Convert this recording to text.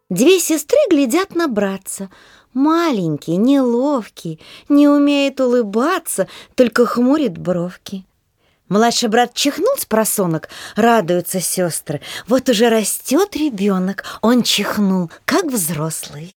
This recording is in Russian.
Две сестры глядят на братца. Маленький, неловкий, не умеет улыбаться, только хмурит бровки. Младший брат чихнул с просонок, радуются сестры. Вот уже растет ребенок, он чихнул, как взрослый.